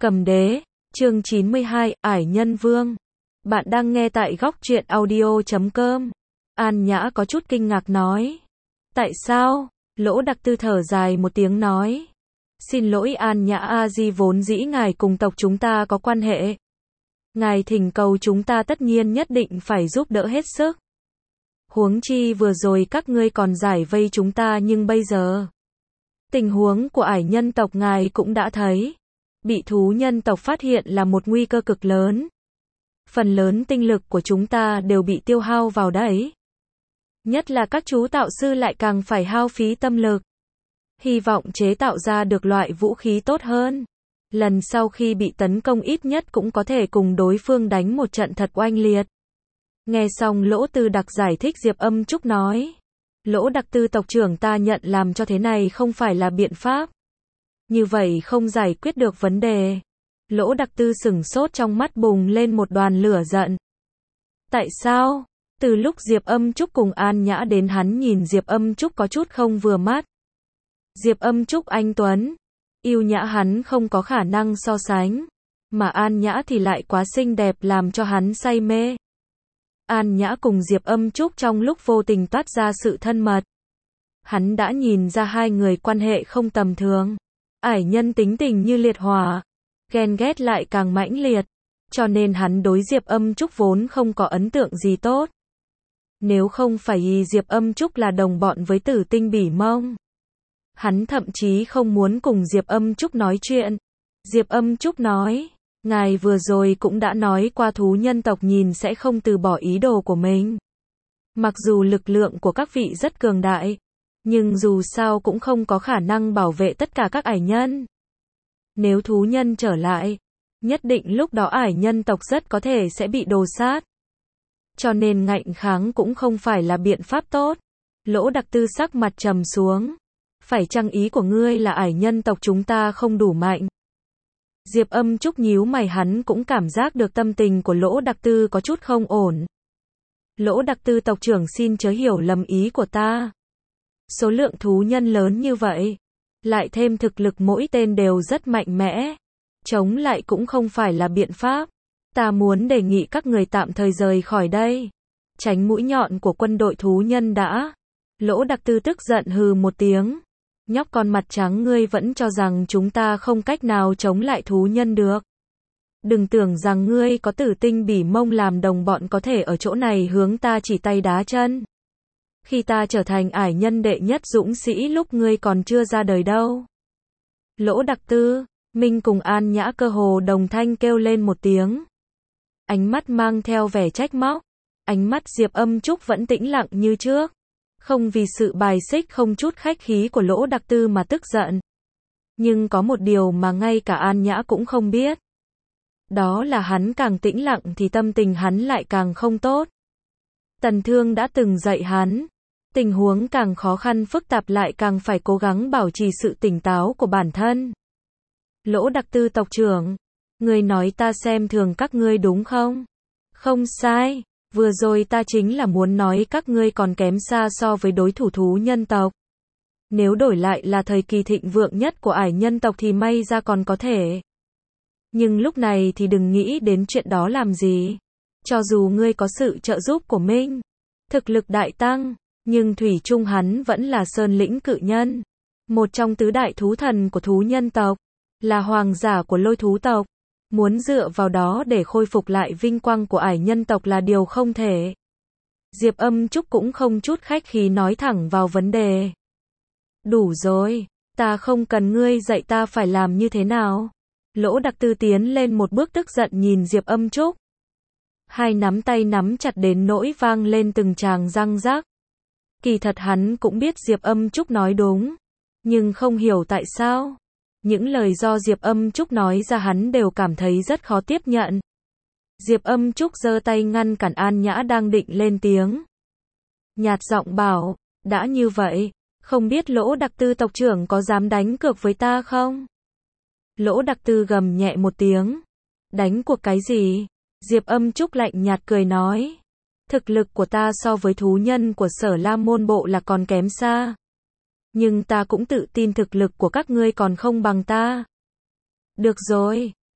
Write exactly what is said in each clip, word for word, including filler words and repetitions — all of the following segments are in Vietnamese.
Cầm đế, chương chín mươi hai, Ải Nhân Vương. Bạn đang nghe tại góc truyện audio chấm com. An Nhã có chút kinh ngạc nói. Tại sao? Lỗ Đặc Tư thở dài một tiếng nói. Xin lỗi An Nhã A Di, vốn dĩ ngài cùng tộc chúng ta có quan hệ. Ngài thỉnh cầu chúng ta tất nhiên nhất định phải giúp đỡ hết sức. Huống chi vừa rồi các ngươi còn giải vây chúng ta, nhưng bây giờ tình huống của Ải nhân tộc ngài cũng đã thấy. Bị thú nhân tộc phát hiện là một nguy cơ cực lớn. Phần lớn tinh lực của chúng ta đều bị tiêu hao vào đấy. Nhất là các chú tạo sư lại càng phải hao phí tâm lực. Hy vọng chế tạo ra được loại vũ khí tốt hơn. Lần sau khi bị tấn công ít nhất cũng có thể cùng đối phương đánh một trận thật oanh liệt. Nghe xong Lỗ Tư Đặc giải thích, Diệp Âm Trúc nói. Lỗ Đặc Tư tộc trưởng, ta nhận làm cho thế này không phải là biện pháp. Như vậy không giải quyết được vấn đề. Lỗ Đặc Tư sửng sốt, trong mắt bùng lên một đoàn lửa giận. Tại sao? Từ lúc Diệp Âm Trúc cùng An Nhã đến, hắn nhìn Diệp Âm Trúc có chút không vừa mắt. Diệp Âm Trúc anh tuấn, yêu nhã hắn không có khả năng so sánh. Mà An Nhã thì lại quá xinh đẹp làm cho hắn say mê. An Nhã cùng Diệp Âm Trúc trong lúc vô tình toát ra sự thân mật. Hắn đã nhìn ra hai người quan hệ không tầm thường. Ải nhân tính tình như liệt hỏa, ghen ghét lại càng mãnh liệt, cho nên hắn đối Diệp Âm Trúc vốn không có ấn tượng gì tốt. Nếu không phải Diệp Âm Trúc là đồng bọn với Tử Tinh Bỉ Mông, hắn thậm chí không muốn cùng Diệp Âm Trúc nói chuyện. Diệp Âm Trúc nói, ngài vừa rồi cũng đã nói qua thú nhân tộc nhìn sẽ không từ bỏ ý đồ của mình. Mặc dù lực lượng của các vị rất cường đại, nhưng dù sao cũng không có khả năng bảo vệ tất cả các ải nhân. Nếu thú nhân trở lại, nhất định lúc đó ải nhân tộc rất có thể sẽ bị đồ sát. Cho nên ngạnh kháng cũng không phải là biện pháp tốt. Lỗ Đặc Tư sắc mặt trầm xuống. Phải chăng ý của ngươi là ải nhân tộc chúng ta không đủ mạnh? Diệp Âm Trúc nhíu mày, hắn cũng cảm giác được tâm tình của Lỗ Đặc Tư có chút không ổn. Lỗ Đặc Tư tộc trưởng, xin chớ hiểu lầm ý của ta. Số lượng thú nhân lớn như vậy, lại thêm thực lực mỗi tên đều rất mạnh mẽ, chống lại cũng không phải là biện pháp. Ta muốn đề nghị các người tạm thời rời khỏi đây, tránh mũi nhọn của quân đội thú nhân đã. Lỗ Đặc Tư tức giận hừ một tiếng. Nhóc con mặt trắng, ngươi vẫn cho rằng chúng ta không cách nào chống lại thú nhân được. Đừng tưởng rằng ngươi có Tử Tinh Bỉ Mông làm đồng bọn có thể ở chỗ này hướng ta chỉ tay đá chân. Khi ta trở thành ải nhân đệ nhất dũng sĩ lúc ngươi còn chưa ra đời đâu. Lỗ Đặc Tư, Minh cùng An Nhã cơ hồ đồng thanh kêu lên một tiếng. Ánh mắt mang theo vẻ trách móc. Ánh mắt Diệp Âm Trúc vẫn tĩnh lặng như trước. Không vì sự bài xích không chút khách khí của Lỗ Đặc Tư mà tức giận. Nhưng có một điều mà ngay cả An Nhã cũng không biết. Đó là hắn càng tĩnh lặng thì tâm tình hắn lại càng không tốt. Tần Thương đã từng dạy hắn. Tình huống càng khó khăn phức tạp lại càng phải cố gắng bảo trì sự tỉnh táo của bản thân. Lỗ Đặc Tư tộc trưởng, ngươi nói ta xem thường các ngươi đúng không? Không sai, vừa rồi ta chính là muốn nói các ngươi còn kém xa so với đối thủ thú nhân tộc. Nếu đổi lại là thời kỳ thịnh vượng nhất của ải nhân tộc thì may ra còn có thể. Nhưng lúc này thì đừng nghĩ đến chuyện đó làm gì. Cho dù ngươi có sự trợ giúp của Minh, thực lực đại tăng, nhưng thủy chung hắn vẫn là Sơn Lĩnh cự nhân, một trong tứ đại thú thần của thú nhân tộc, là hoàng giả của lôi thú tộc. Muốn dựa vào đó để khôi phục lại vinh quang của ải nhân tộc là điều không thể. Diệp Âm Trúc cũng không chút khách khí nói thẳng vào vấn đề. Đủ rồi, ta không cần ngươi dạy ta phải làm như thế nào. Lỗ Đặc Tư tiến lên một bước tức giận nhìn Diệp Âm Trúc. Hai nắm tay nắm chặt đến nỗi vang lên từng tràng răng rác. Kỳ thật hắn cũng biết Diệp Âm Trúc nói đúng, nhưng không hiểu tại sao. Những lời do Diệp Âm Trúc nói ra hắn đều cảm thấy rất khó tiếp nhận. Diệp Âm Trúc giơ tay ngăn cản An Nhã đang định lên tiếng. Nhạt giọng bảo, đã như vậy, không biết Lỗ Đặc Tư tộc trưởng có dám đánh cược với ta không? Lỗ Đặc Tư gầm nhẹ một tiếng. Đánh cuộc cái gì? Diệp Âm Trúc lạnh nhạt cười nói. Thực lực của ta so với thú nhân của Sở La Môn Bộ là còn kém xa. Nhưng ta cũng tự tin thực lực của các ngươi còn không bằng ta. Được rồi,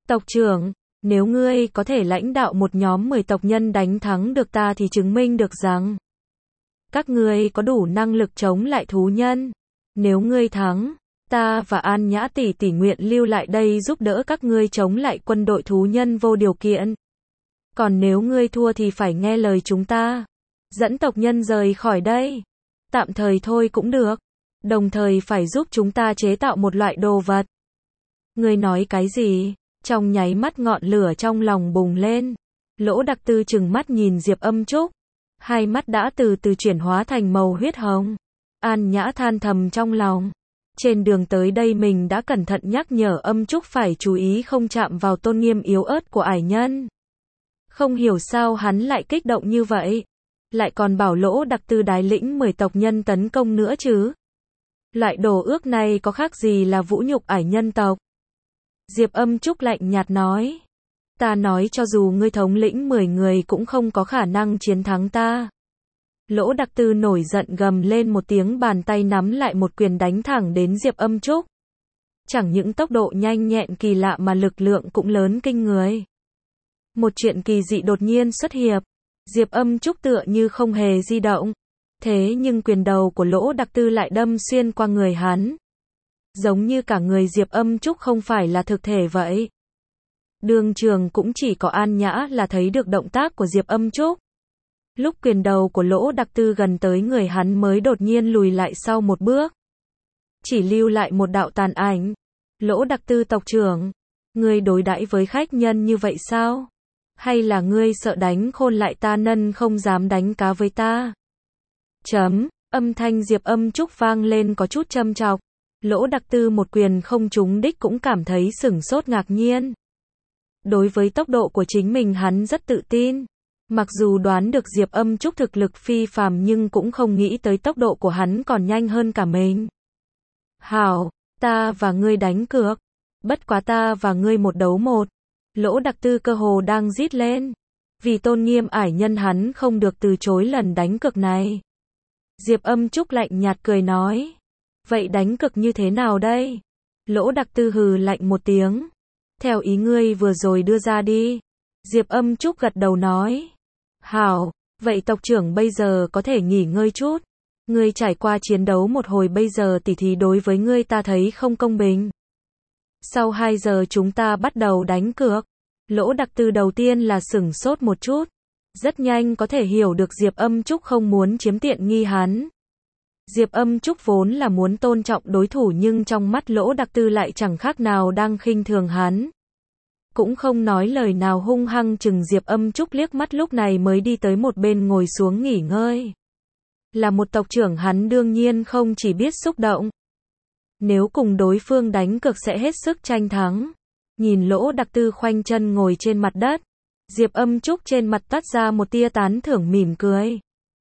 Tộc trưởng, nếu ngươi có thể lãnh đạo một nhóm mười tộc nhân đánh thắng được ta thì chứng minh được rằng các ngươi có đủ năng lực chống lại thú nhân. Nếu ngươi thắng, ta và An Nhã tỷ tỷ nguyện lưu lại đây giúp đỡ các ngươi chống lại quân đội thú nhân vô điều kiện. Còn nếu ngươi thua thì phải nghe lời chúng ta. Dẫn tộc nhân rời khỏi đây. Tạm thời thôi cũng được. Đồng thời phải giúp chúng ta chế tạo một loại đồ vật. Ngươi nói cái gì? Trong nháy mắt ngọn lửa trong lòng bùng lên. Lỗ Đặc Tư trừng mắt nhìn Diệp Âm Trúc. Hai mắt đã từ từ chuyển hóa thành màu huyết hồng. An Nhã than thầm trong lòng. Trên đường tới đây mình đã cẩn thận nhắc nhở Âm Trúc phải chú ý không chạm vào tôn nghiêm yếu ớt của ải nhân. Không hiểu sao hắn lại kích động như vậy. Lại còn bảo Lỗ Đặc Tư đái lĩnh mười tộc nhân tấn công nữa chứ. Loại đồ ước này có khác gì là vũ nhục ải nhân tộc. Diệp Âm Trúc lạnh nhạt nói. Ta nói cho dù ngươi thống lĩnh mười người cũng không có khả năng chiến thắng ta. Lỗ Đặc Tư nổi giận gầm lên một tiếng, bàn tay nắm lại một quyền đánh thẳng đến Diệp Âm Trúc. Chẳng những tốc độ nhanh nhẹn kỳ lạ mà lực lượng cũng lớn kinh người. Một chuyện kỳ dị đột nhiên xuất hiện. Diệp Âm Trúc tựa như không hề di động. Thế nhưng quyền đầu của Lỗ Đặc Tư lại đâm xuyên qua người hắn. Giống như cả người Diệp Âm Trúc không phải là thực thể vậy. Đường trường cũng chỉ có An Nhã là thấy được động tác của Diệp Âm Trúc. Lúc quyền đầu của Lỗ Đặc Tư gần tới người hắn mới đột nhiên lùi lại sau một bước. Chỉ lưu lại một đạo tàn ảnh. Lỗ Đặc Tư tộc trưởng, ngươi đối đãi với khách nhân như vậy sao? Hay là ngươi sợ đánh khôn lại ta nên không dám đánh cá với ta? Chấm, âm thanh Diệp Âm Trúc vang lên có chút châm chọc. Lỗ Đặc Tư một quyền không trúng đích cũng cảm thấy sửng sốt ngạc nhiên. Đối với tốc độ của chính mình hắn rất tự tin. Mặc dù đoán được Diệp Âm Trúc thực lực phi phàm nhưng cũng không nghĩ tới tốc độ của hắn còn nhanh hơn cả mình. Hảo, ta và ngươi đánh cược. Bất quá ta và ngươi một đấu một. Lỗ Đặc Tư cơ hồ đang rít lên. Vì tôn nghiêm ải nhân hắn không được từ chối lần đánh cược này. Diệp Âm Trúc lạnh nhạt cười nói. Vậy đánh cược như thế nào đây? Lỗ Đặc Tư hừ lạnh một tiếng. Theo ý ngươi vừa rồi đưa ra đi. Diệp Âm Trúc gật đầu nói. Hảo, vậy tộc trưởng bây giờ có thể nghỉ ngơi chút. Ngươi trải qua chiến đấu một hồi bây giờ tỉ thí đối với ngươi ta thấy không công bình. Sau hai giờ chúng ta bắt đầu đánh cược. Lỗ Đặc Tư đầu tiên là sửng sốt một chút. Rất nhanh có thể hiểu được Diệp Âm Trúc không muốn chiếm tiện nghi hắn. Diệp Âm Trúc vốn là muốn tôn trọng đối thủ nhưng trong mắt Lỗ Đặc Tư lại chẳng khác nào đang khinh thường hắn. Cũng không nói lời nào, hung hăng chừng Diệp Âm Trúc liếc mắt, lúc này mới đi tới một bên ngồi xuống nghỉ ngơi. Là một tộc trưởng hắn đương nhiên không chỉ biết xúc động. Nếu cùng đối phương đánh cược sẽ hết sức tranh thắng. Nhìn Lỗ Đặc Tư khoanh chân ngồi trên mặt đất. Diệp Âm Trúc trên mặt toát ra một tia tán thưởng mỉm cười.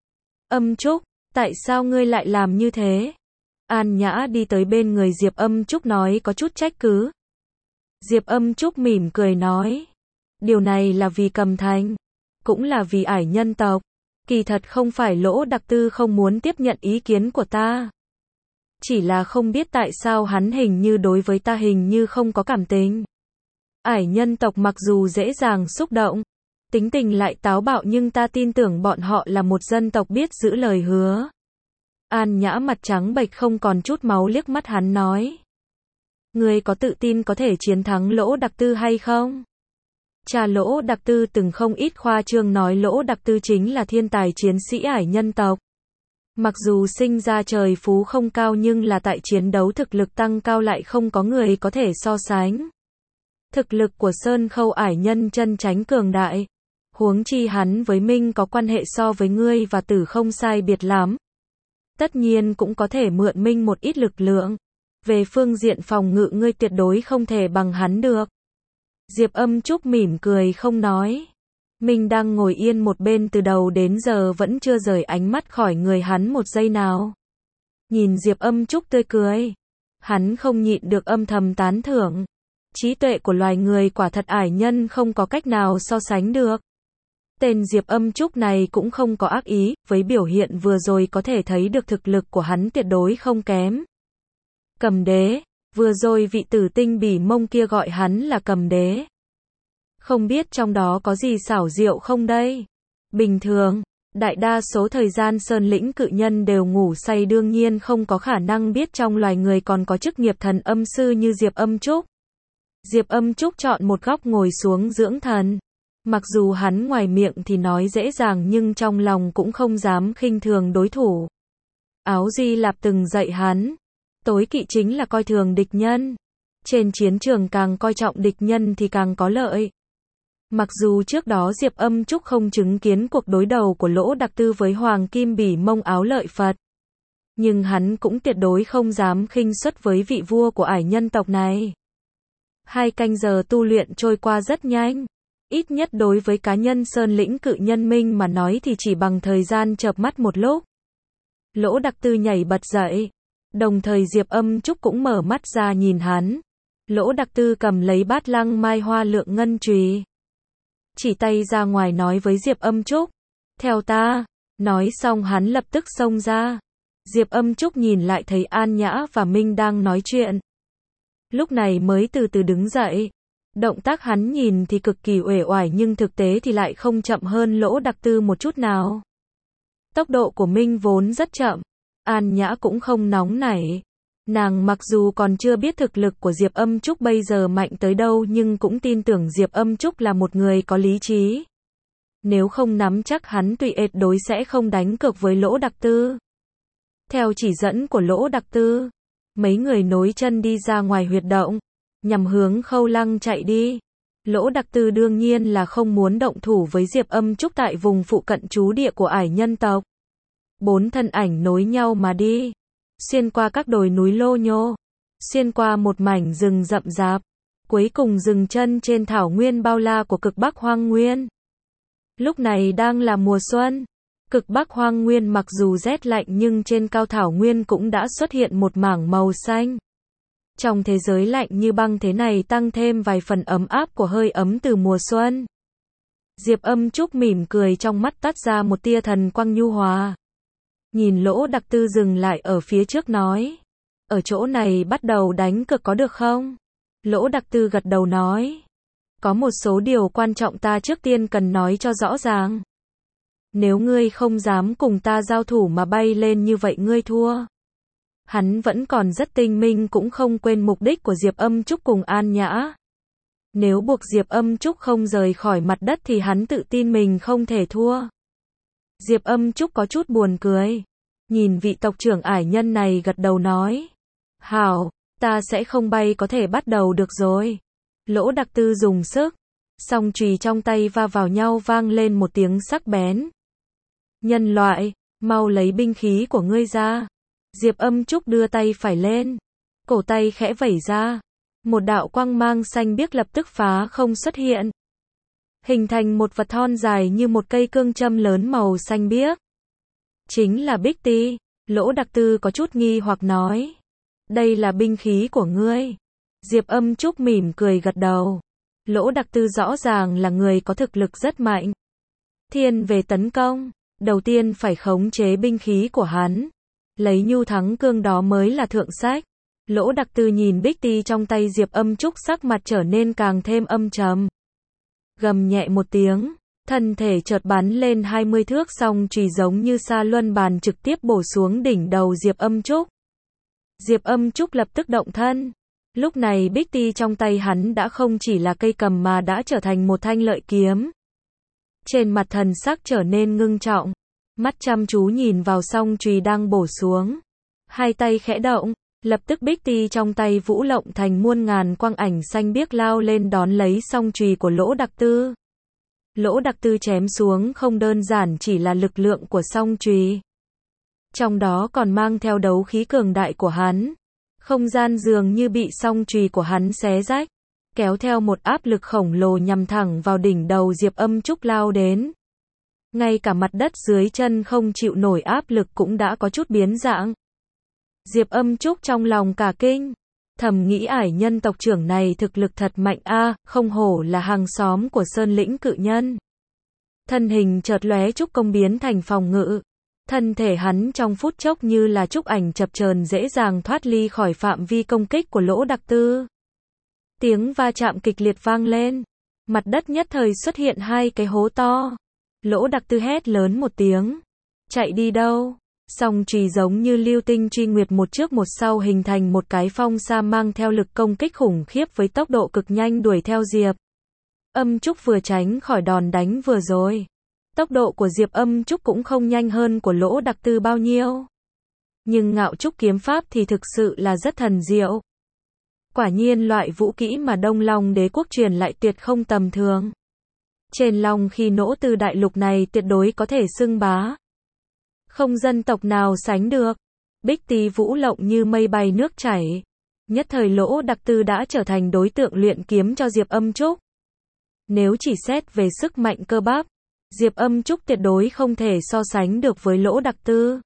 Âm Trúc, tại sao ngươi lại làm như thế? An Nhã đi tới bên người Diệp Âm Trúc nói có chút trách cứ. Diệp Âm Trúc mỉm cười nói. Điều này là vì Cầm Thành. Cũng là vì ải nhân tộc. Kỳ thật không phải Lỗ Đặc Tư không muốn tiếp nhận ý kiến của ta. Chỉ là không biết tại sao hắn hình như đối với ta hình như không có cảm tình. Ải nhân tộc mặc dù dễ dàng xúc động, tính tình lại táo bạo nhưng ta tin tưởng bọn họ là một dân tộc biết giữ lời hứa. An Nhã mặt trắng bệch không còn chút máu liếc mắt hắn nói. Ngươi có tự tin có thể chiến thắng Lỗ Đặc Tư hay không? Cha Lỗ Đặc Tư từng không ít khoa trương nói Lỗ Đặc Tư chính là thiên tài chiến sĩ ải nhân tộc. Mặc dù sinh ra trời phú không cao nhưng là tại chiến đấu thực lực tăng cao lại không có người có thể so sánh. Thực lực của Sơn Khâu ải nhân chân chánh cường đại. Huống chi hắn với Minh có quan hệ so với ngươi và Tử không sai biệt lắm. Tất nhiên cũng có thể mượn Minh một ít lực lượng. Về phương diện phòng ngự ngươi tuyệt đối không thể bằng hắn được. Diệp Âm Trúc mỉm cười không nói. Minh đang ngồi yên một bên từ đầu đến giờ vẫn chưa rời ánh mắt khỏi người hắn một giây nào. Nhìn Diệp Âm Trúc tươi cười. Hắn không nhịn được âm thầm tán thưởng. Trí tuệ của loài người quả thật ải nhân không có cách nào so sánh được. Tên Diệp Âm Trúc này cũng không có ác ý, với biểu hiện vừa rồi có thể thấy được thực lực của hắn tuyệt đối không kém. Cầm đế, vừa rồi vị tử tinh bỉ mông kia gọi hắn là cầm đế. Không biết trong đó có gì xảo diệu không đây? Bình thường, đại đa số thời gian sơn lĩnh cự nhân đều ngủ say, đương nhiên không có khả năng biết trong loài người còn có chức nghiệp thần âm sư như Diệp Âm Trúc. Diệp Âm Trúc chọn một góc ngồi xuống dưỡng thần. Mặc dù hắn ngoài miệng thì nói dễ dàng nhưng trong lòng cũng không dám khinh thường đối thủ. Áo Di Lạp từng dạy hắn, tối kỵ chính là coi thường địch nhân. Trên chiến trường càng coi trọng địch nhân thì càng có lợi. Mặc dù trước đó Diệp Âm Trúc không chứng kiến cuộc đối đầu của Lỗ Đặc Tư với Hoàng Kim Bỉ Mông Áo Lợi Phật, nhưng hắn cũng tuyệt đối không dám khinh suất với vị vua của ải nhân tộc này. Hai canh giờ tu luyện trôi qua rất nhanh. Ít nhất đối với cá nhân sơn lĩnh cự nhân minh mà nói thì chỉ bằng thời gian chợp mắt một lúc. Lỗ Đặc Tư nhảy bật dậy. Đồng thời Diệp Âm Trúc cũng mở mắt ra nhìn hắn. Lỗ Đặc Tư cầm lấy bát lăng mai hoa lượng ngân chùy, chỉ tay ra ngoài nói với Diệp Âm Trúc, theo ta. Nói xong hắn lập tức xông ra. Diệp Âm Trúc nhìn lại thấy An Nhã và Minh đang nói chuyện. Lúc này mới từ từ đứng dậy. Động tác hắn nhìn thì cực kỳ uể oải nhưng thực tế thì lại không chậm hơn Lỗ Đặc Tư một chút nào. Tốc độ của Minh vốn rất chậm. An Nhã cũng không nóng nảy. Nàng mặc dù còn chưa biết thực lực của Diệp Âm Trúc bây giờ mạnh tới đâu nhưng cũng tin tưởng Diệp Âm Trúc là một người có lý trí. Nếu không nắm chắc hắn tuyệt đối sẽ không đánh cược với Lỗ Đặc Tư. Theo chỉ dẫn của Lỗ Đặc Tư, mấy người nối chân đi ra ngoài huyệt động, nhằm hướng Khâu Lăng chạy đi. Lỗ Đặc Tư đương nhiên là không muốn động thủ với Diệp Âm Trúc tại vùng phụ cận trú địa của ải nhân tộc. Bốn thân ảnh nối nhau mà đi, xuyên qua các đồi núi lô nhô, xuyên qua một mảnh rừng rậm rạp, cuối cùng dừng chân trên thảo nguyên bao la của cực Bắc Hoang Nguyên. Lúc này đang là mùa xuân. Cực Bắc Hoang Nguyên mặc dù rét lạnh nhưng trên cao thảo nguyên cũng đã xuất hiện một mảng màu xanh. Trong thế giới lạnh như băng thế này tăng thêm vài phần ấm áp của hơi ấm từ mùa xuân. Diệp Âm Trúc mỉm cười, trong mắt tắt ra một tia thần quang nhu hòa. Nhìn Lỗ Đặc Tư dừng lại ở phía trước nói, ở chỗ này bắt đầu đánh cược có được không? Lỗ Đặc Tư gật đầu nói, có một số điều quan trọng ta trước tiên cần nói cho rõ ràng. Nếu ngươi không dám cùng ta giao thủ mà bay lên như vậy ngươi thua. Hắn vẫn còn rất tinh minh, cũng không quên mục đích của Diệp Âm Trúc cùng An Nhã. Nếu buộc Diệp Âm Trúc không rời khỏi mặt đất thì hắn tự tin mình không thể thua. Diệp Âm Trúc có chút buồn cười. Nhìn vị tộc trưởng ải nhân này gật đầu nói, hảo, ta sẽ không bay, có thể bắt đầu được rồi. Lỗ Đặc Tư dùng sức, song chùy trong tay va vào nhau vang lên một tiếng sắc bén. Nhân loại, mau lấy binh khí của ngươi ra. Diệp Âm Trúc đưa tay phải lên, cổ tay khẽ vẩy ra, một đạo quang mang xanh biếc lập tức phá không xuất hiện, hình thành một vật thon dài như một cây cương châm lớn màu xanh biếc. Chính là Bích Ti. Lỗ Đặc Tư có chút nghi hoặc nói, đây là binh khí của ngươi. Diệp Âm Trúc mỉm cười gật đầu. Lỗ Đặc Tư rõ ràng là người có thực lực rất mạnh. Thiên về tấn công, đầu tiên phải khống chế binh khí của hắn. Lấy nhu thắng cương đó mới là thượng sách. Lỗ Đặc Tư nhìn Bích Ti trong tay Diệp Âm Trúc, sắc mặt trở nên càng thêm âm trầm. Gầm nhẹ một tiếng, thân thể chợt bắn lên hai mươi thước, song chùy giống như sa luân bàn trực tiếp bổ xuống đỉnh đầu Diệp Âm Trúc. Diệp Âm Trúc lập tức động thân. Lúc này Bích Ti trong tay hắn đã không chỉ là cây cầm mà đã trở thành một thanh lợi kiếm. Trên mặt thần sắc trở nên ngưng trọng, mắt chăm chú nhìn vào song chùy đang bổ xuống. Hai tay khẽ động, lập tức Bích Ti trong tay vũ lộng thành muôn ngàn quang ảnh xanh biếc lao lên đón lấy song chùy của Lỗ Đặc Tư. Lỗ Đặc Tư chém xuống không đơn giản chỉ là lực lượng của song chùy, trong đó còn mang theo đấu khí cường đại của hắn. Không gian dường như bị song chùy của hắn xé rách, kéo theo một áp lực khổng lồ nhằm thẳng vào đỉnh đầu Diệp Âm Trúc lao đến. Ngay cả mặt đất dưới chân không chịu nổi áp lực cũng đã có chút biến dạng. Diệp Âm Trúc trong lòng cả kinh, thầm nghĩ ải nhân tộc trưởng này thực lực thật mạnh a, không hổ là hàng xóm của sơn lĩnh cự nhân. Thân hình chợt lóe trúc công biến thành phòng ngự. Thân thể hắn trong phút chốc như là trúc ảnh chập chờn dễ dàng thoát ly khỏi phạm vi công kích của Lỗ Đặc Tư. Tiếng va chạm kịch liệt vang lên. Mặt đất nhất thời xuất hiện hai cái hố to. Lỗ Đặc Tư hét lớn một tiếng. Chạy đi đâu? Song chùy giống như lưu tinh truy nguyệt một trước một sau hình thành một cái phong sa mang theo lực công kích khủng khiếp với tốc độ cực nhanh đuổi theo Diệp Âm Trúc vừa tránh khỏi đòn đánh vừa rồi. Tốc độ của Diệp Âm Trúc cũng không nhanh hơn của Lỗ Đặc Tư bao nhiêu. Nhưng Ngạo Trúc kiếm pháp thì thực sự là rất thần diệu. Quả nhiên loại vũ kỹ mà Đông Long Đế quốc truyền lại tuyệt không tầm thường. Trên Long Khi Nỗ Tư đại lục này tuyệt đối có thể xưng bá. Không dân tộc nào sánh được. Bích Tý vũ lộng như mây bay nước chảy. Nhất thời Lỗ Đặc Tư đã trở thành đối tượng luyện kiếm cho Diệp Âm Trúc. Nếu chỉ xét về sức mạnh cơ bắp, Diệp Âm Trúc tuyệt đối không thể so sánh được với Lỗ Đặc Tư.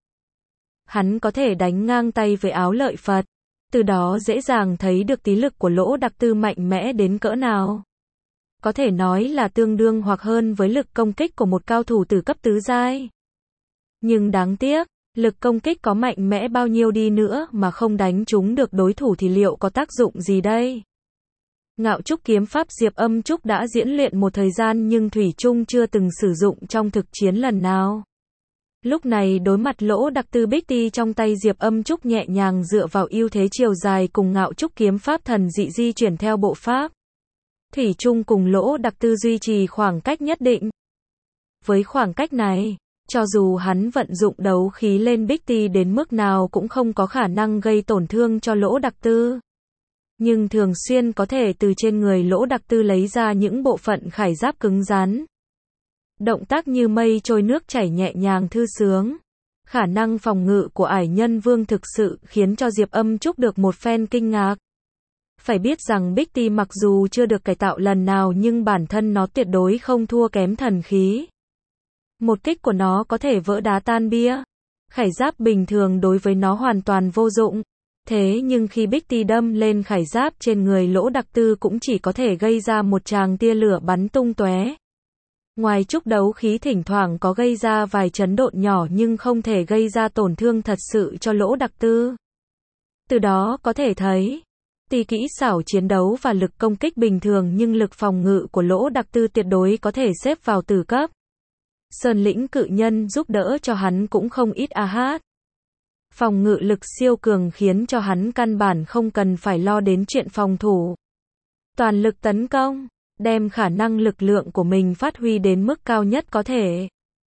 Hắn có thể đánh ngang tay với Áo Lợi Phật, từ đó dễ dàng thấy được tí lực của Lỗ Đặc Tư mạnh mẽ đến cỡ nào. Có thể nói là tương đương hoặc hơn với lực công kích của một cao thủ từ cấp tứ giai. Nhưng đáng tiếc, lực công kích có mạnh mẽ bao nhiêu đi nữa mà không đánh trúng được đối thủ thì liệu có tác dụng gì đây? Ngạo Trúc kiếm pháp Diệp Âm Trúc đã diễn luyện một thời gian nhưng thủy chung chưa từng sử dụng trong thực chiến lần nào. Lúc này đối mặt Lỗ Đặc Tư Bích Tý trong tay Diệp Âm Trúc nhẹ nhàng dựa vào ưu thế chiều dài cùng Ngạo Trúc kiếm pháp thần dị di chuyển theo bộ pháp. Thủy chung cùng Lỗ Đặc Tư duy trì khoảng cách nhất định. Với khoảng cách này, cho dù hắn vận dụng đấu khí lên Bích Tý đến mức nào cũng không có khả năng gây tổn thương cho Lỗ Đặc Tư. Nhưng thường xuyên có thể từ trên người Lỗ Đặc Tư lấy ra những bộ phận khải giáp cứng rắn. Động tác như mây trôi nước chảy nhẹ nhàng thư sướng. Khả năng phòng ngự của Ải Nhân Vương thực sự khiến cho Diệp Âm Trúc được một phen kinh ngạc. Phải biết rằng Bích Tý mặc dù chưa được cải tạo lần nào nhưng bản thân nó tuyệt đối không thua kém thần khí. Một kích của nó có thể vỡ đá tan bia. Khải giáp bình thường đối với nó hoàn toàn vô dụng. Thế nhưng khi Bích Tý đâm lên khải giáp trên người Lỗ Đặc Tư cũng chỉ có thể gây ra một tràng tia lửa bắn tung tóe. Ngoài trúc đấu khí thỉnh thoảng có gây ra vài chấn động nhỏ nhưng không thể gây ra tổn thương thật sự cho Lỗ Đặc Tư. Từ đó có thể thấy, tuy kỹ xảo chiến đấu và lực công kích bình thường nhưng lực phòng ngự của Lỗ Đặc Tư tuyệt đối có thể xếp vào tử cấp. Sơn lĩnh cự nhân giúp đỡ cho hắn cũng không ít a hát. Phòng ngự lực siêu cường khiến cho hắn căn bản không cần phải lo đến chuyện phòng thủ. Toàn lực tấn công, đem khả năng lực lượng của mình phát huy đến mức cao nhất có thể.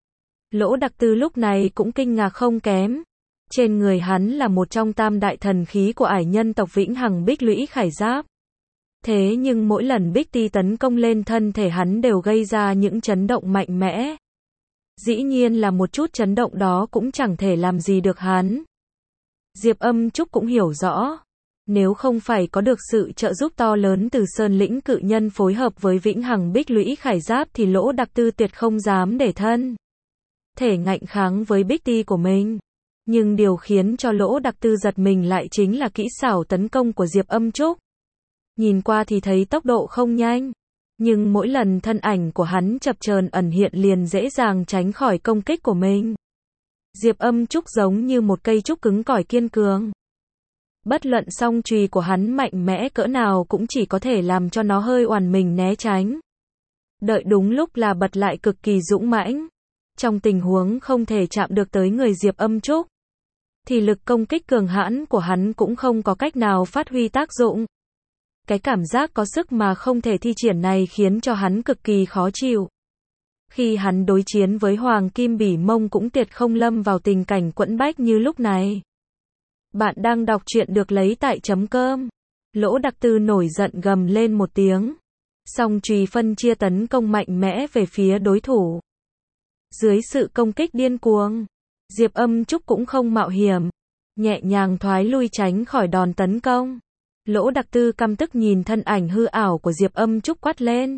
Lỗ Đặc Tư lúc này cũng kinh ngạc không kém. Trên người hắn là một trong tam đại thần khí của Ải nhân tộc Vĩnh Hằng Bích Lũy khải giáp. Thế nhưng mỗi lần Bích Tý tấn công lên thân thể hắn đều gây ra những chấn động mạnh mẽ. Dĩ nhiên là một chút chấn động đó cũng chẳng thể làm gì được hắn. Diệp Âm Trúc cũng hiểu rõ. Nếu không phải có được sự trợ giúp to lớn từ Sơn lĩnh cự nhân phối hợp với Vĩnh Hằng Bích Lũy khải giáp thì Lỗ Đặc Tư tuyệt không dám để thân thể ngạnh kháng với Bích Tý của mình. Nhưng điều khiến cho Lỗ Đặc Tư giật mình lại chính là kỹ xảo tấn công của Diệp Âm Trúc. Nhìn qua thì thấy tốc độ không nhanh, nhưng mỗi lần thân ảnh của hắn chập chờn ẩn hiện liền dễ dàng tránh khỏi công kích của mình. Diệp Âm Trúc giống như một cây trúc cứng cỏi kiên cường. Bất luận song chùy của hắn mạnh mẽ cỡ nào cũng chỉ có thể làm cho nó hơi oằn mình né tránh. Đợi đúng lúc là bật lại cực kỳ dũng mãnh. Trong tình huống không thể chạm được tới người Diệp Âm Trúc, thì lực công kích cường hãn của hắn cũng không có cách nào phát huy tác dụng. Cái cảm giác có sức mà không thể thi triển này khiến cho hắn cực kỳ khó chịu. Khi hắn đối chiến với Hoàng Kim Bỉ Mông cũng tuyệt không lâm vào tình cảnh quẫn bách như lúc này. Bạn đang đọc truyện được lấy tại chấm cơm. Lỗ Đặc Tư nổi giận gầm lên một tiếng. Song chùy phân chia tấn công mạnh mẽ về phía đối thủ. Dưới sự công kích điên cuồng, Diệp Âm Trúc cũng không mạo hiểm, nhẹ nhàng thoái lui tránh khỏi đòn tấn công. Lỗ Đặc Tư căm tức nhìn thân ảnh hư ảo của Diệp Âm Trúc quát lên.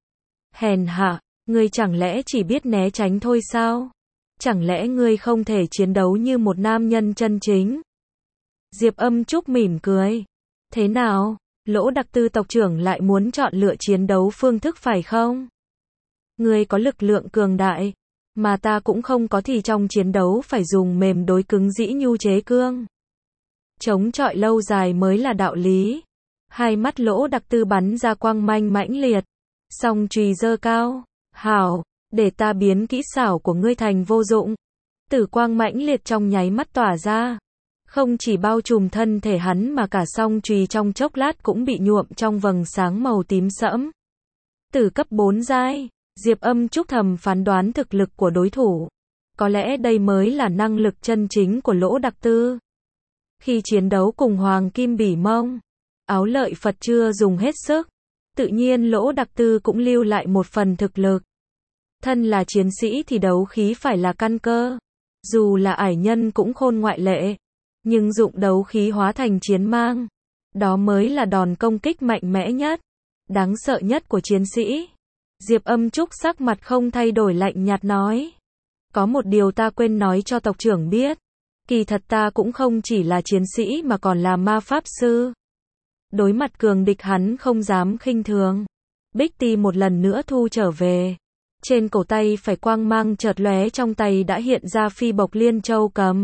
Hèn hạ, ngươi chẳng lẽ chỉ biết né tránh thôi sao? Chẳng lẽ ngươi không thể chiến đấu như một nam nhân chân chính? Diệp Âm Trúc mỉm cười. Thế nào, Lỗ Đặc Tư tộc trưởng lại muốn chọn lựa chiến đấu phương thức phải không? Ngươi có lực lượng cường đại, mà ta cũng không có thì trong chiến đấu phải dùng mềm đối cứng dĩ nhu chế cương. Chống chọi lâu dài mới là đạo lý. Hai mắt Lỗ Đặc Tư bắn ra quang manh mãnh liệt. Song chùy giơ cao. Hảo, để ta biến kỹ xảo của ngươi thành vô dụng. Tử quang mãnh liệt trong nháy mắt tỏa ra. Không chỉ bao trùm thân thể hắn mà cả song chùy trong chốc lát cũng bị nhuộm trong vầng sáng màu tím sẫm. Tử cấp bốn giai, Diệp Âm Trúc thầm phán đoán thực lực của đối thủ. Có lẽ đây mới là năng lực chân chính của Lỗ Đặc Tư. Khi chiến đấu cùng Hoàng Kim Bỉ Mông, Áo Lợi Phật chưa dùng hết sức, tự nhiên Lỗ Đặc Tư cũng lưu lại một phần thực lực. Thân là chiến sĩ thì đấu khí phải là căn cơ. Dù là ải nhân cũng khôn ngoại lệ. Nhưng dụng đấu khí hóa thành chiến mang, đó mới là đòn công kích mạnh mẽ nhất, đáng sợ nhất của chiến sĩ. Diệp Âm Trúc sắc mặt không thay đổi lạnh nhạt nói. Có một điều ta quên nói cho tộc trưởng biết. Kỳ thật ta cũng không chỉ là chiến sĩ mà còn là ma pháp sư. Đối mặt cường địch hắn không dám khinh thường. Bích Ti một lần nữa thu trở về. Trên cổ tay phải quang mang chợt lóe, trong tay đã hiện ra phi bộc liên châu cầm.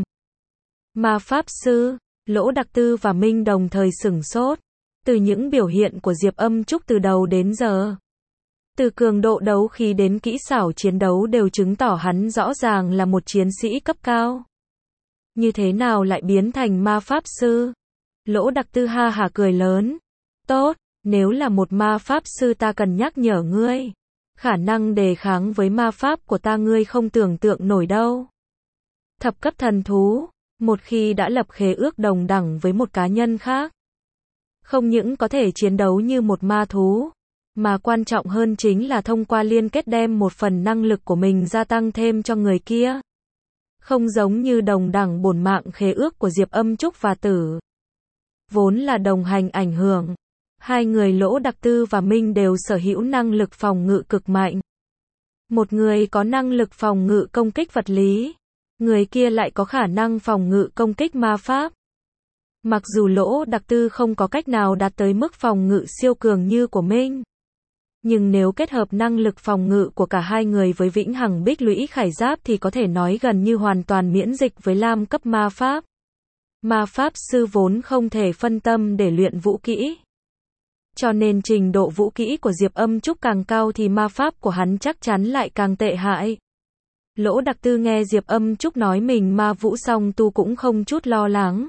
Ma pháp sư, Lỗ Đặc Tư và Minh đồng thời sửng sốt. Từ những biểu hiện của Diệp Âm Trúc từ đầu đến giờ, từ cường độ đấu khí đến kỹ xảo chiến đấu đều chứng tỏ hắn rõ ràng là một chiến sĩ cấp cao. Như thế nào lại biến thành ma pháp sư? Lỗ Đặc Tư ha hả cười lớn. Tốt, nếu là một ma pháp sư ta cần nhắc nhở ngươi. Khả năng đề kháng với ma pháp của ta ngươi không tưởng tượng nổi đâu. Thập cấp thần thú, một khi đã lập khế ước đồng đẳng với một cá nhân khác, không những có thể chiến đấu như một ma thú, mà quan trọng hơn chính là thông qua liên kết đem một phần năng lực của mình gia tăng thêm cho người kia. Không giống như đồng đẳng bổn mạng khế ước của Diệp Âm Trúc và Tử. Vốn là đồng hành ảnh hưởng. Hai người Lỗ Đặc Tư và Minh đều sở hữu năng lực phòng ngự cực mạnh. Một người có năng lực phòng ngự công kích vật lý, người kia lại có khả năng phòng ngự công kích ma pháp. Mặc dù Lỗ Đặc Tư không có cách nào đạt tới mức phòng ngự siêu cường như của Minh, nhưng nếu kết hợp năng lực phòng ngự của cả hai người với vĩnh hằng bích lũy khải giáp thì có thể nói gần như hoàn toàn miễn dịch với lam cấp ma pháp. Ma pháp sư vốn không thể phân tâm để luyện vũ kỹ. Cho nên trình độ vũ kỹ của Diệp Âm Trúc càng cao thì ma pháp của hắn chắc chắn lại càng tệ hại. Lỗ Đặc Tư nghe Diệp Âm Trúc nói mình ma vũ song tu cũng không chút lo lắng.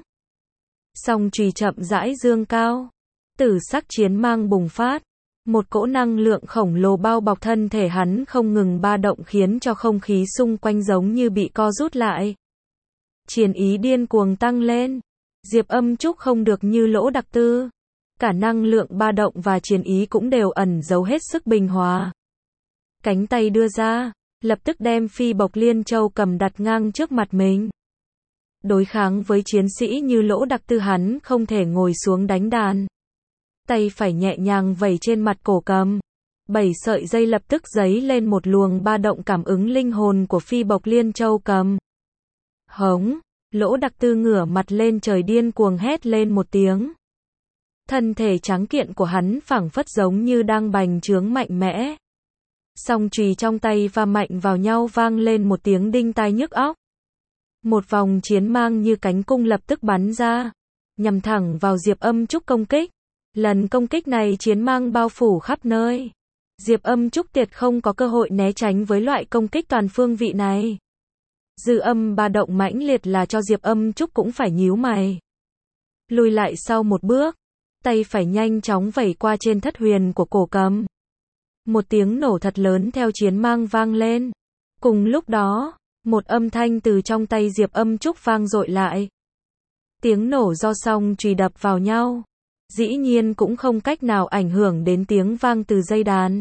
Song chùy chậm rãi dương cao, tử sắc chiến mang bùng phát. Một cỗ năng lượng khổng lồ bao bọc thân thể hắn không ngừng ba động khiến cho không khí xung quanh giống như bị co rút lại. Chiến ý điên cuồng tăng lên. Diệp Âm Trúc không được như Lỗ Đặc Tư. Cả năng lượng ba động và chiến ý cũng đều ẩn giấu hết sức bình hòa. Cánh tay đưa ra, lập tức đem phi bộc liên châu cầm đặt ngang trước mặt mình. Đối kháng với chiến sĩ như Lỗ Đặc Tư hắn không thể ngồi xuống đánh đàn. Tay phải nhẹ nhàng vẩy trên mặt cổ cầm. Bảy sợi dây lập tức giấy lên một luồng ba động cảm ứng linh hồn của phi bộc liên châu cầm. Hống, Lỗ Đặc Tư ngửa mặt lên trời điên cuồng hét lên một tiếng. Thân thể trắng kiện của hắn phảng phất giống như đang bành trướng mạnh mẽ. Song chùy trong tay va mạnh vào nhau vang lên một tiếng đinh tai nhức óc. Một vòng chiến mang như cánh cung lập tức bắn ra, nhằm thẳng vào Diệp Âm Trúc công kích. Lần công kích này chiến mang bao phủ khắp nơi. Diệp Âm Trúc tuyệt không có cơ hội né tránh với loại công kích toàn phương vị này. Dư âm ba động mãnh liệt là cho Diệp Âm Trúc cũng phải nhíu mày. Lùi lại sau một bước, tay phải nhanh chóng vẩy qua trên thất huyền của cổ cầm. Một tiếng nổ thật lớn theo chiến mang vang lên. Cùng lúc đó, một âm thanh từ trong tay Diệp Âm Trúc vang dội lại. Tiếng nổ do song chùy đập vào nhau, dĩ nhiên cũng không cách nào ảnh hưởng đến tiếng vang từ dây đàn.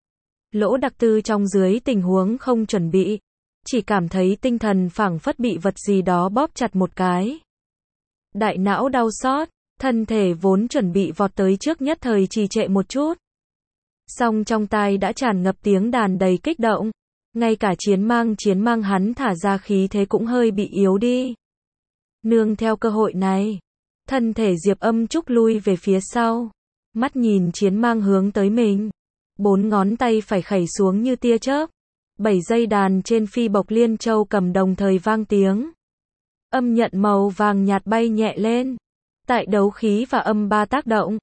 Lỗ Đặc Tư trong dưới tình huống không chuẩn bị, chỉ cảm thấy tinh thần phảng phất bị vật gì đó bóp chặt một cái. Đại não đau xót, thân thể vốn chuẩn bị vọt tới trước nhất thời trì trệ một chút. Song trong tai đã tràn ngập tiếng đàn đầy kích động, ngay cả chiến mang chiến mang hắn thả ra khí thế cũng hơi bị yếu đi. Nương theo cơ hội này, thân thể Diệp Âm Trúc lui về phía sau, mắt nhìn chiến mang hướng tới mình. Bốn ngón tay phải khẩy xuống như tia chớp. Bảy dây đàn trên phi bộc liên châu cầm đồng thời vang tiếng. Âm nhận màu vàng nhạt bay nhẹ lên. Tại đấu khí và âm ba tác động,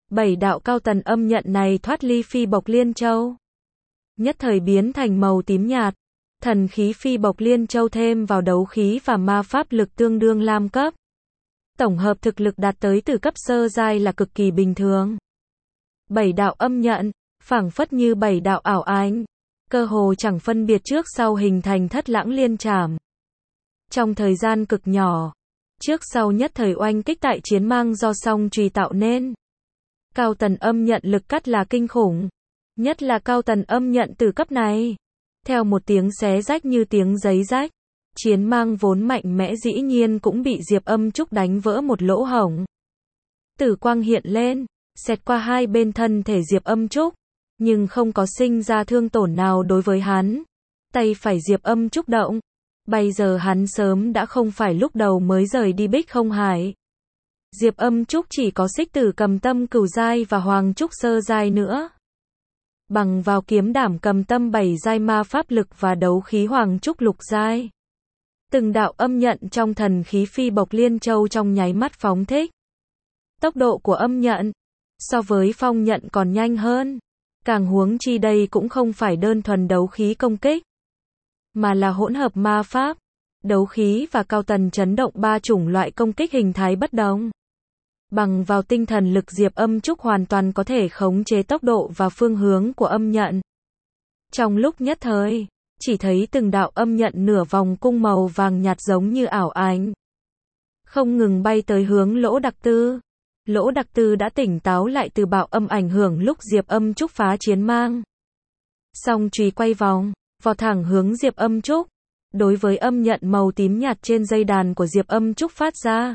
Bảy đạo cao tần âm nhận này thoát ly phi bộc liên châu, nhất thời biến thành màu tím nhạt. Thần khí phi bộc liên châu thêm vào đấu khí và ma pháp lực tương đương lam cấp. Tổng hợp thực lực đạt tới từ cấp sơ giai là cực kỳ bình thường. Bảy đạo âm nhận, phảng phất như bảy đạo ảo ảnh, cơ hồ chẳng phân biệt trước sau hình thành thất lãng liên trảm. Trong thời gian cực nhỏ, trước sau nhất thời oanh kích tại chiến mang do song chùy tạo nên. Cao tần âm nhận lực cắt là kinh khủng, nhất là cao tần âm nhận từ cấp này. Theo một tiếng xé rách như tiếng giấy rách, chiến mang vốn mạnh mẽ dĩ nhiên cũng bị Diệp Âm Trúc đánh vỡ một lỗ hổng. Tử quang hiện lên, xẹt qua hai bên thân thể Diệp Âm Trúc, nhưng không có sinh ra thương tổn nào đối với hắn. Tay phải Diệp Âm Trúc động, bây giờ hắn sớm đã không phải lúc đầu mới rời đi Bích Không Hải. Diệp Âm Trúc chỉ có xích tử cầm tâm cửu giai và hoàng trúc sơ giai nữa. Bằng vào kiếm đảm cầm tâm bảy giai ma pháp lực và đấu khí hoàng trúc lục giai. Từng đạo âm nhận trong thần khí phi bộc liên châu trong nháy mắt phóng thích. Tốc độ của âm nhận so với phong nhận còn nhanh hơn. Càng huống chi đây cũng không phải đơn thuần đấu khí công kích, mà là hỗn hợp ma pháp, đấu khí và cao tần chấn động ba chủng loại công kích hình thái bất đồng. Bằng vào tinh thần lực Diệp Âm Trúc hoàn toàn có thể khống chế tốc độ và phương hướng của âm nhận. Trong lúc nhất thời, chỉ thấy từng đạo âm nhận nửa vòng cung màu vàng nhạt giống như ảo ảnh, không ngừng bay tới hướng Lỗ Đặc Tư. Lỗ Đặc Tư đã tỉnh táo lại từ bạo âm ảnh hưởng lúc Diệp Âm Trúc phá chiến mang. Song chùy quay vòng, vọt thẳng hướng Diệp Âm Trúc. Đối với âm nhận màu tím nhạt trên dây đàn của Diệp Âm Trúc phát ra,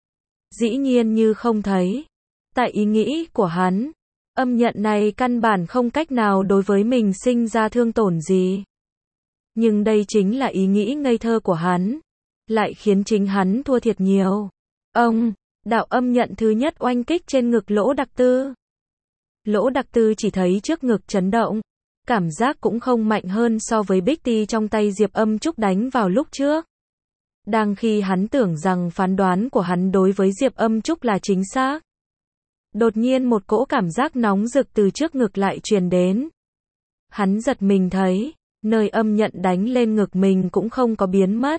dĩ nhiên như không thấy. Tại ý nghĩ của hắn, âm nhận này căn bản không cách nào đối với mình sinh ra thương tổn gì. Nhưng đây chính là ý nghĩ ngây thơ của hắn, lại khiến chính hắn thua thiệt nhiều. Ông, đạo âm nhận thứ nhất oanh kích trên ngực Lỗ Đặc Tư. Lỗ Đặc Tư chỉ thấy trước ngực chấn động, cảm giác cũng không mạnh hơn so với Bích Ti trong tay Diệp Âm Trúc đánh vào lúc trước. Đang khi hắn tưởng rằng phán đoán của hắn đối với Diệp Âm Trúc là chính xác, đột nhiên một cỗ cảm giác nóng rực từ trước ngực lại truyền đến. Hắn giật mình thấy, nơi âm nhận đánh lên ngực mình cũng không có biến mất,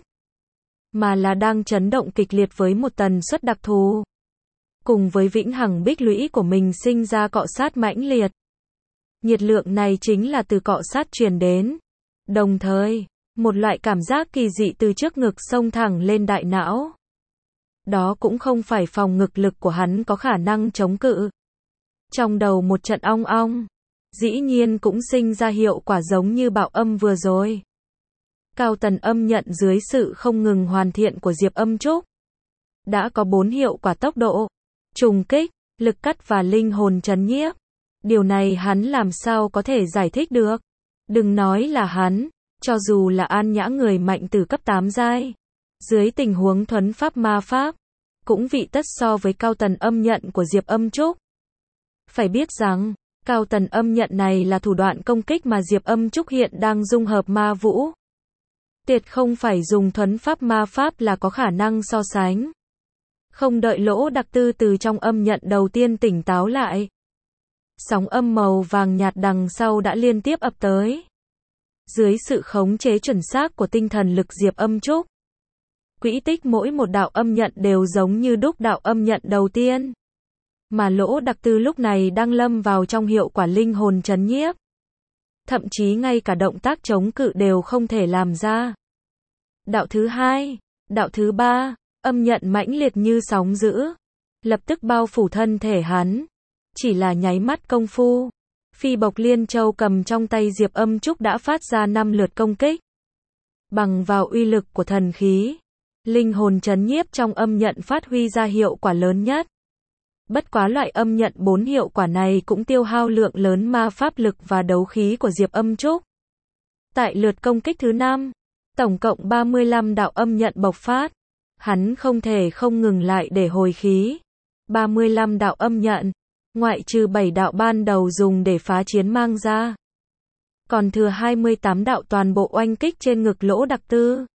mà là đang chấn động kịch liệt với một tần suất đặc thù. Cùng với vĩnh hằng bích lũy của mình sinh ra cọ sát mãnh liệt. Nhiệt lượng này chính là từ cọ sát truyền đến. Đồng thời, một loại cảm giác kỳ dị từ trước ngực xông thẳng lên đại não. Đó cũng không phải phòng ngực lực của hắn có khả năng chống cự. Trong đầu một trận ong ong, dĩ nhiên cũng sinh ra hiệu quả giống như bạo âm vừa rồi. Cao tần âm nhận dưới sự không ngừng hoàn thiện của Diệp Âm Trúc, đã có bốn hiệu quả tốc độ, trùng kích, lực cắt và linh hồn trấn nhiếp. Điều này hắn làm sao có thể giải thích được. Đừng nói là hắn, cho dù là An Nhã người mạnh từ cấp tám giai, dưới tình huống thuấn pháp ma pháp, cũng vị tất so với cao tần âm nhận của Diệp Âm Trúc. Phải biết rằng, cao tần âm nhận này là thủ đoạn công kích mà Diệp Âm Trúc hiện đang dung hợp ma vũ. Tuyệt không phải dùng thuấn pháp ma pháp là có khả năng so sánh. Không đợi Lỗ Đặc Tư từ trong âm nhận đầu tiên tỉnh táo lại, sóng âm màu vàng nhạt đằng sau đã liên tiếp ập tới. Dưới sự khống chế chuẩn xác của tinh thần lực Diệp Âm Trúc, quỹ tích mỗi một đạo âm nhận đều giống như đúc đạo âm nhận đầu tiên. Mà Lỗ Đặc Tư lúc này đang lâm vào trong hiệu quả linh hồn trấn nhiếp. Thậm chí ngay cả động tác chống cự đều không thể làm ra. Đạo thứ hai, đạo thứ ba, âm nhận mãnh liệt như sóng dữ, lập tức bao phủ thân thể hắn. Chỉ là nháy mắt công phu, phi bộc liên châu cầm trong tay Diệp Âm Trúc đã phát ra năm lượt công kích. Bằng vào uy lực của thần khí, linh hồn trấn nhiếp trong âm nhận phát huy ra hiệu quả lớn nhất. Bất quá loại âm nhận bốn hiệu quả này cũng tiêu hao lượng lớn ma pháp lực và đấu khí của Diệp Âm Trúc. Tại lượt công kích thứ năm, tổng cộng ba mươi lăm đạo âm nhận bộc phát. Hắn không thể không ngừng lại để hồi khí. ba mươi lăm đạo âm nhận, ngoại trừ bảy đạo ban đầu dùng để phá chiến mang ra, còn thừa hai mươi tám đạo toàn bộ oanh kích trên ngực Lỗ Đặc Tư.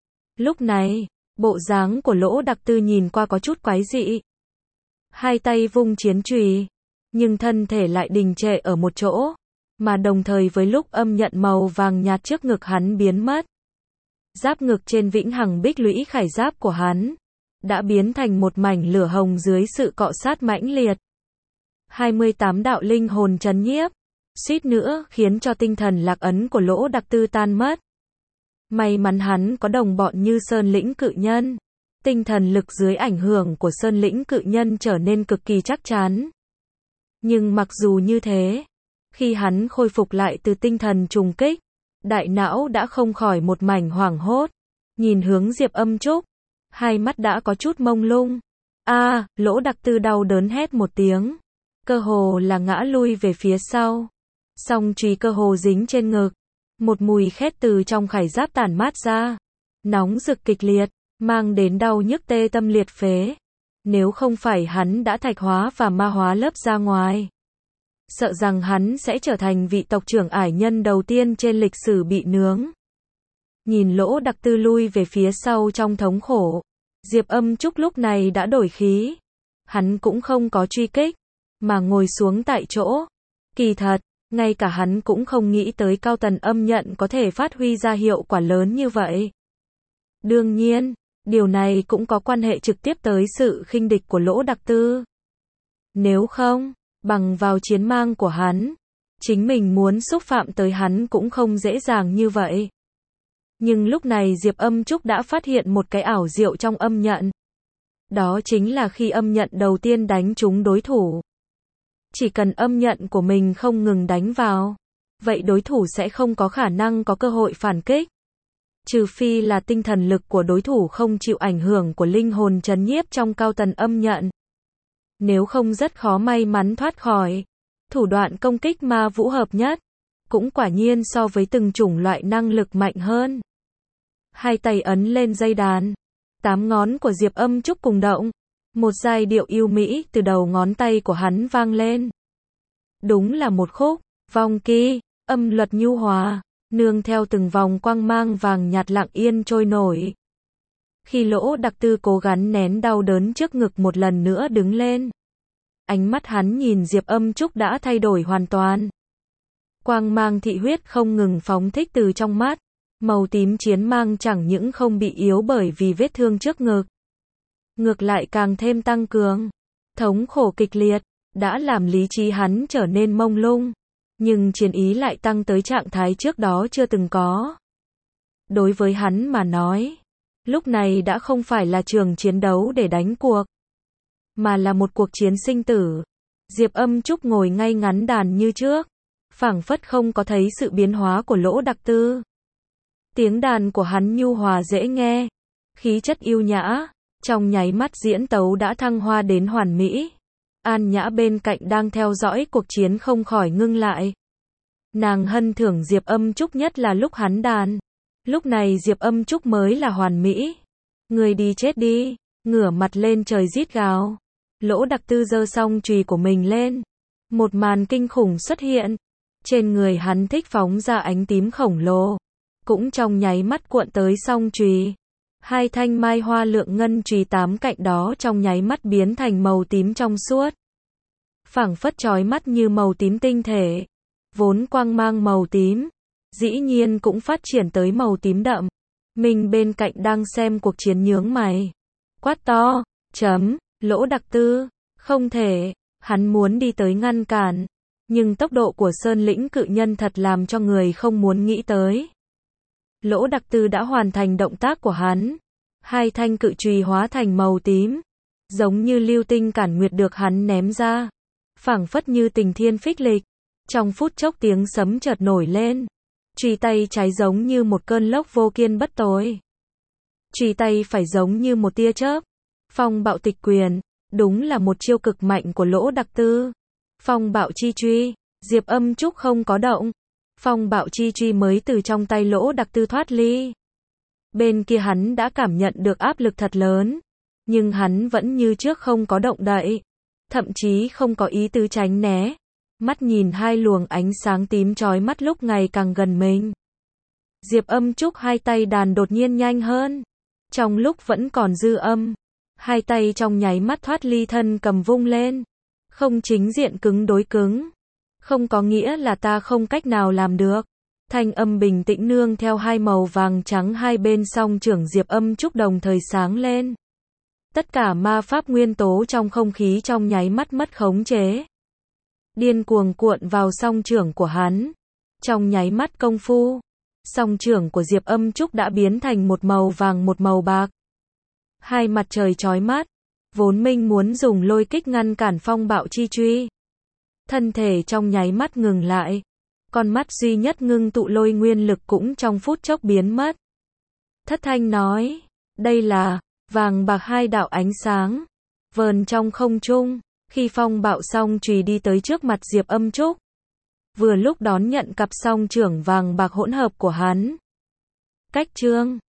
Lúc này, bộ dáng của Lỗ Đặc Tư nhìn qua có chút quái dị. Hai tay vung chiến chùy, nhưng thân thể lại đình trệ ở một chỗ, mà đồng thời với lúc âm nhận màu vàng nhạt trước ngực hắn biến mất. Giáp ngực trên vĩnh hằng bích lũy khải giáp của hắn, đã biến thành một mảnh lửa hồng dưới sự cọ sát mãnh liệt. hai mươi tám đạo linh hồn trấn nhiếp, suýt nữa khiến cho tinh thần lạc ấn của Lỗ Đặc Tư tan mất. May mắn hắn có đồng bọn như Sơn Lĩnh Cự Nhân. Tinh thần lực dưới ảnh hưởng của Sơn Lĩnh Cự Nhân trở nên cực kỳ chắc chắn. Nhưng mặc dù như thế, khi hắn khôi phục lại từ tinh thần trùng kích, đại não đã không khỏi một mảnh hoảng hốt. Nhìn hướng Diệp Âm Trúc, hai mắt đã có chút mông lung. A, à, Lỗ Đặc Tư đau đớn hét một tiếng, cơ hồ là ngã lui về phía sau. Song chùy cơ hồ dính trên ngực, một mùi khét từ trong khải giáp tản mát ra, nóng rực kịch liệt, mang đến đau nhức tê tâm liệt phế. Nếu không phải hắn đã thạch hóa và ma hóa lớp ra ngoài, sợ rằng hắn sẽ trở thành vị tộc trưởng ải nhân đầu tiên trên lịch sử bị nướng. Nhìn Lỗ Đặc Tư lui về phía sau trong thống khổ, Diệp Âm Trúc lúc này đã đổi khí. Hắn cũng không có truy kích, mà ngồi xuống tại chỗ. Kỳ thật, ngay cả hắn cũng không nghĩ tới cao tần âm nhận có thể phát huy ra hiệu quả lớn như vậy. Đương nhiên, điều này cũng có quan hệ trực tiếp tới sự khinh địch của Lỗ Đặc Tư. Nếu không, bằng vào chiến mang của hắn, chính mình muốn xúc phạm tới hắn cũng không dễ dàng như vậy. Nhưng lúc này Diệp Âm Trúc đã phát hiện một cái ảo diệu trong âm nhận. Đó chính là khi âm nhận đầu tiên đánh trúng đối thủ, chỉ cần âm nhận của mình không ngừng đánh vào, vậy đối thủ sẽ không có khả năng có cơ hội phản kích. Trừ phi là tinh thần lực của đối thủ không chịu ảnh hưởng của linh hồn trấn nhiếp trong cao tần âm nhận. Nếu không rất khó may mắn thoát khỏi. Thủ đoạn công kích ma vũ hợp nhất, cũng quả nhiên so với từng chủng loại năng lực mạnh hơn. Hai tay ấn lên dây đàn, tám ngón của Diệp Âm Trúc cùng động. Một giai điệu yêu mỹ từ đầu ngón tay của hắn vang lên. Đúng là một khúc vong kỳ, âm luật nhu hòa, nương theo từng vòng quang mang vàng nhạt lặng yên trôi nổi. Khi Lỗ Đặc Tư cố gắng nén đau đớn trước ngực một lần nữa đứng lên, ánh mắt hắn nhìn Diệp Âm Trúc đã thay đổi hoàn toàn. Quang mang thị huyết không ngừng phóng thích từ trong mắt, màu tím chiến mang chẳng những không bị yếu bởi vì vết thương trước ngực, ngược lại càng thêm tăng cường. Thống khổ kịch liệt đã làm lý trí hắn trở nên mông lung, nhưng chiến ý lại tăng tới trạng thái trước đó chưa từng có. Đối với hắn mà nói, lúc này đã không phải là trường chiến đấu để đánh cuộc, mà là một cuộc chiến sinh tử. Diệp Âm Trúc ngồi ngay ngắn đàn như trước, phảng phất không có thấy sự biến hóa của Lỗ Đặc Tư. Tiếng đàn của hắn nhu hòa dễ nghe, khí chất yêu nhã, trong nháy mắt diễn tấu đã thăng hoa đến hoàn mỹ. An Nhã bên cạnh đang theo dõi cuộc chiến không khỏi ngưng lại. Nàng hân thưởng Diệp Âm Trúc nhất là lúc hắn đàn. Lúc này Diệp Âm Trúc mới là hoàn mỹ. Người đi chết đi, ngửa mặt lên trời rít gào. Lỗ Đặc Tư giơ song chùy của mình lên. Một màn kinh khủng xuất hiện. Trên người hắn thích phóng ra ánh tím khổng lồ, cũng trong nháy mắt cuộn tới song chùy. Hai thanh mai hoa lượng ngân chùy tám cạnh đó trong nháy mắt biến thành màu tím trong suốt, phảng phất chói mắt như màu tím tinh thể. Vốn quang mang màu tím, dĩ nhiên cũng phát triển tới màu tím đậm. Mình bên cạnh đang xem cuộc chiến nhướng mày, quát to, chấm, Lỗ Đặc Tư, không thể. Hắn muốn đi tới ngăn cản, nhưng tốc độ của Sơn Lĩnh Cự Nhân thật làm cho người không muốn nghĩ tới. Lỗ Đặc Tư đã hoàn thành động tác của hắn. Hai thanh cự chùy hóa thành màu tím, giống như lưu tinh cản nguyệt được hắn ném ra, phảng phất như tình thiên phích lịch. Trong phút chốc tiếng sấm chợt nổi lên. Chùy tay trái giống như một cơn lốc vô kiên bất tồi, chùy tay phải giống như một tia chớp. Phong bạo tịch quyền, đúng là một chiêu cực mạnh của Lỗ Đặc Tư. Phong bạo chi truy, Diệp Âm Trúc không có động. Phong bạo chi truy mới từ trong tay Lỗ Đặc Tư thoát ly. Bên kia hắn đã cảm nhận được áp lực thật lớn, nhưng hắn vẫn như trước không có động đậy, thậm chí không có ý tứ tránh né. Mắt nhìn hai luồng ánh sáng tím chói mắt lúc ngày càng gần mình. Diệp Âm Trúc hai tay đàn đột nhiên nhanh hơn. Trong lúc vẫn còn dư âm, hai tay trong nháy mắt thoát ly thân cầm vung lên. Không chính diện cứng đối cứng. Không có nghĩa là ta không cách nào làm được. Thanh âm bình tĩnh nương theo hai màu vàng trắng hai bên song chưởng Diệp Âm Trúc đồng thời sáng lên. Tất cả ma pháp nguyên tố trong không khí trong nháy mắt mất khống chế. Điên cuồng cuộn vào song chưởng của hắn. Trong nháy mắt công phu, song chưởng của Diệp Âm Trúc đã biến thành một màu vàng một màu bạc. Hai mặt trời chói mắt, vốn Minh muốn dùng lôi kích ngăn cản phong bạo chi truy. Thân thể trong nháy mắt ngừng lại. Con mắt duy nhất ngưng tụ lôi nguyên lực cũng trong phút chốc biến mất. Thất Thanh nói, đây là vàng bạc hai đạo ánh sáng, vờn trong không trung, khi phong bạo song chùy đi tới trước mặt Diệp Âm Trúc. Vừa lúc đón nhận cặp song chưởng vàng bạc hỗn hợp của hắn. Cách chương